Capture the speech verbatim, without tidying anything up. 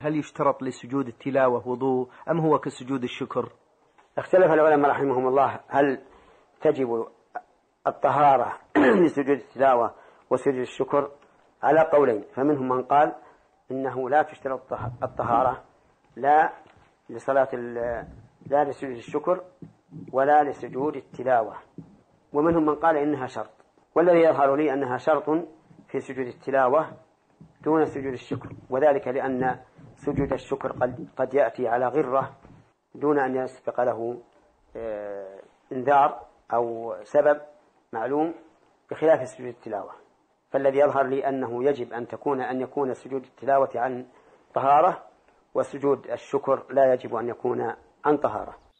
هل يشترط لسجود التلاوة وضوء أم هو كسجود الشكر؟ اختلف العلماء رحمهم الله هل تجب الطهارة لسجود التلاوة وسجود الشكر على قولين، فمنهم من قال إنه لا تشترط الطهارة لا لصلاة لا لسجود الشكر ولا لسجود التلاوة، ومنهم من قال إنها شرط، والذي يظهر لي أنها شرط في سجود التلاوة دون سجود الشكر، وذلك لأن سجود الشكر قد, قد يأتي على غرة دون أن يسبق له انذار أو سبب معلوم بخلاف سجود التلاوة. فالذي يظهر لي أنه يجب أن تكون أن يكون سجود التلاوة عن طهارة، وسجود الشكر لا يجب أن يكون عن طهارة.